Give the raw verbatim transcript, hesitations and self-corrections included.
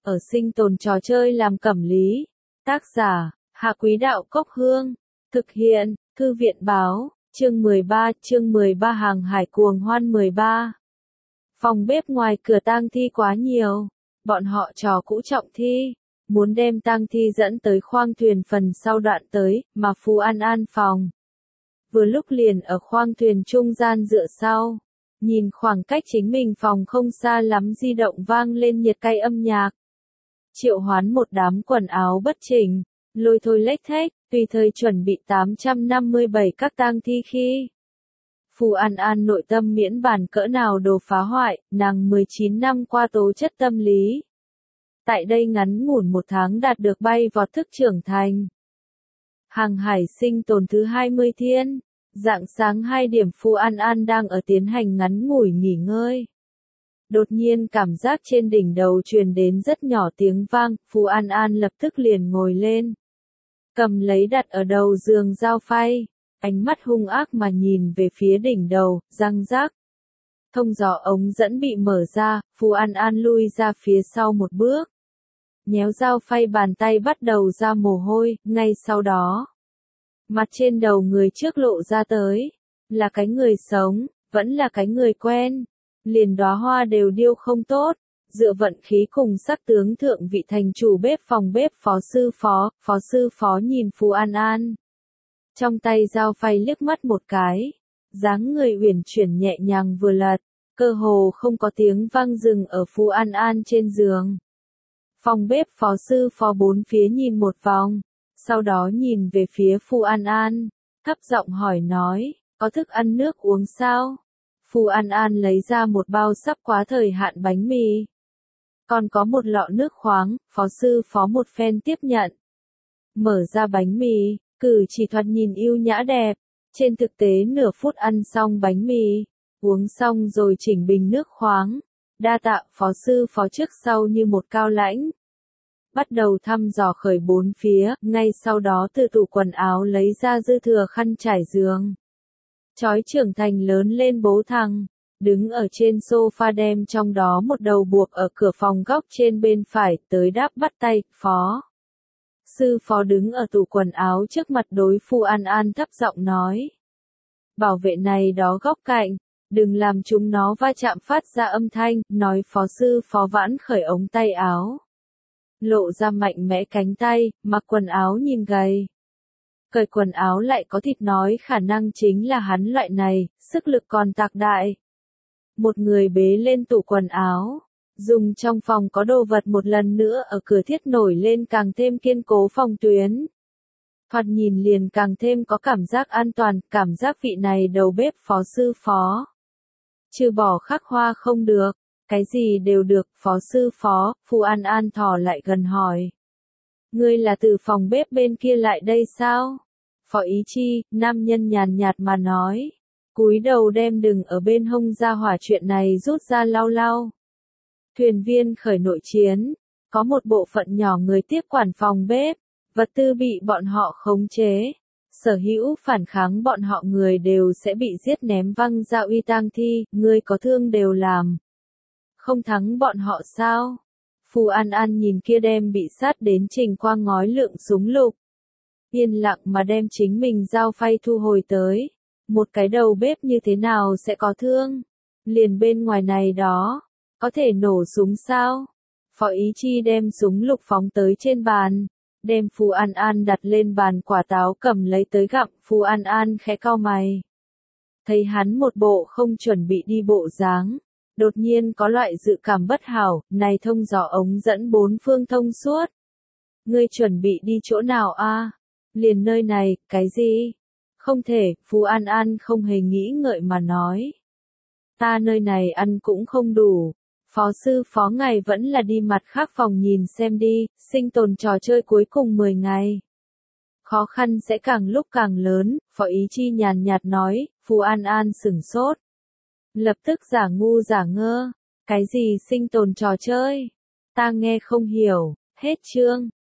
ở sinh tồn trò chơi làm cẩm lý. Tác giả, Hạ Quý Đạo Cốc Hương. Thực hiện, Thư viện Báo, chương mười ba, chương mười ba hàng hải cuồng hoan mười ba. Phòng bếp ngoài cửa tang thi quá nhiều, bọn họ trò cũ trọng thi, muốn đem tang thi dẫn tới khoang thuyền phần sau đoạn tới, mà Phù An An phòng. Vừa lúc liền ở khoang thuyền trung gian dựa sau, nhìn khoảng cách chính mình phòng không xa lắm di động vang lên nhiệt cay âm nhạc. Triệu hoán một đám quần áo bất chỉnh, lôi thôi lếch thếch, tùy thời chuẩn bị tám trăm năm mươi bảy các tang thi khi. Phù An An nội tâm miễn bàn cỡ nào đồ phá hoại, nàng mười chín năm qua tố chất tâm lý. Tại đây ngắn ngủn một tháng đạt được bay vọt thức trưởng thành. Hàng hải sinh tồn thứ hai mươi thiên, rạng sáng hai điểm Phù An An đang ở tiến hành ngắn ngủi nghỉ ngơi. Đột nhiên cảm giác trên đỉnh đầu truyền đến rất nhỏ tiếng vang, Phù An An lập tức liền ngồi lên. Cầm lấy đặt ở đầu giường dao phay, ánh mắt hung ác mà nhìn về phía đỉnh đầu, răng rác. Thông gió ống dẫn bị mở ra, Phù An An lui ra phía sau một bước. Nhéo dao phay bàn tay bắt đầu ra mồ hôi, ngay sau đó. Mặt trên đầu người trước lộ ra tới, là cái người sống, vẫn là cái người quen. Liền đóa hoa đều điêu không tốt, dựa vận khí cùng sắc tướng thượng vị thành chủ bếp phòng bếp phó sư phó, phó sư phó nhìn Phù An An. Trong tay dao phay liếc mắt một cái, dáng người uyển chuyển nhẹ nhàng vừa lật, cơ hồ không có tiếng vang dừng ở Phù An An trên giường. Phòng bếp phó sư phó bốn phía nhìn một vòng, sau đó nhìn về phía Phù An An, thấp giọng hỏi nói, có thức ăn nước uống sao? Phù An An lấy ra một bao sắp quá thời hạn bánh mì. Còn có một lọ nước khoáng, phó sư phó một phen tiếp nhận. Mở ra bánh mì, cử chỉ thoạt nhìn yêu nhã đẹp. Trên thực tế nửa phút ăn xong bánh mì, uống xong rồi chỉnh bình nước khoáng. Đa tạ phó sư phó trước sau như một cao lãnh. Bắt đầu thăm dò khởi bốn phía, ngay sau đó từ tủ quần áo lấy ra dư thừa khăn trải giường. Chói trưởng thành lớn lên bố thằng, đứng ở trên sofa đem trong đó một đầu buộc ở cửa phòng góc trên bên phải tới đáp bắt tay, phó. Sư phó đứng ở tủ quần áo trước mặt đối Phù An An thấp giọng nói. Bảo vệ này đó góc cạnh, đừng làm chúng nó va chạm phát ra âm thanh, nói phó sư phó vãn khởi ống tay áo. Lộ ra mạnh mẽ cánh tay, mặc quần áo nhìn gầy. Cởi quần áo lại có thịt nói khả năng chính là hắn loại này, sức lực còn tạc đại. Một người bế lên tủ quần áo, dùng trong phòng có đồ vật một lần nữa ở cửa thiết nổi lên càng thêm kiên cố phòng tuyến. Thoạt nhìn liền càng thêm có cảm giác an toàn, cảm giác vị này đầu bếp phó sư phó. Trừ bỏ khắc hoa không được, cái gì đều được, phó sư phó, Phù An An thò lại gần hỏi. Ngươi là từ phòng bếp bên kia lại đây sao? Phó Ý Chi, nam nhân nhàn nhạt mà nói. Cúi đầu đem đừng ở bên hông ra hỏa chuyện này rút ra lau lau. Thuyền viên khởi nội chiến, có một bộ phận nhỏ người tiếp quản phòng bếp, vật tư bị bọn họ khống chế. Sở hữu phản kháng bọn họ người đều sẽ bị giết ném văng ra uy tang thi, người có thương đều làm. Không thắng bọn họ sao? Phù An An nhìn kia đem bị sát đến trình qua ngói lượng súng lục. Yên lặng mà đem chính mình dao phay thu hồi tới. Một cái đầu bếp như thế nào sẽ có thương? Liền bên ngoài này đó, có thể nổ súng sao? Phó Ý Chi đem súng lục phóng tới trên bàn, đem Phù An An đặt lên bàn quả táo cầm lấy tới gặm, Phù An An khẽ cau mày. Thấy hắn một bộ không chuẩn bị đi bộ dáng, đột nhiên có loại dự cảm bất hảo, này thông gió ống dẫn bốn phương thông suốt. Ngươi chuẩn bị đi chỗ nào a? Liền nơi này, cái gì? Không thể, Phù An An không hề nghĩ ngợi mà nói. Ta nơi này ăn cũng không đủ. Phó sư phó ngài vẫn là đi mặt khác phòng nhìn xem đi, sinh tồn trò chơi cuối cùng mười ngày. Khó khăn sẽ càng lúc càng lớn, Phó Ý Chi nhàn nhạt nói, Phù An An sửng sốt. Lập tức giả ngu giả ngơ, cái gì sinh tồn trò chơi? Ta nghe không hiểu, hết chương.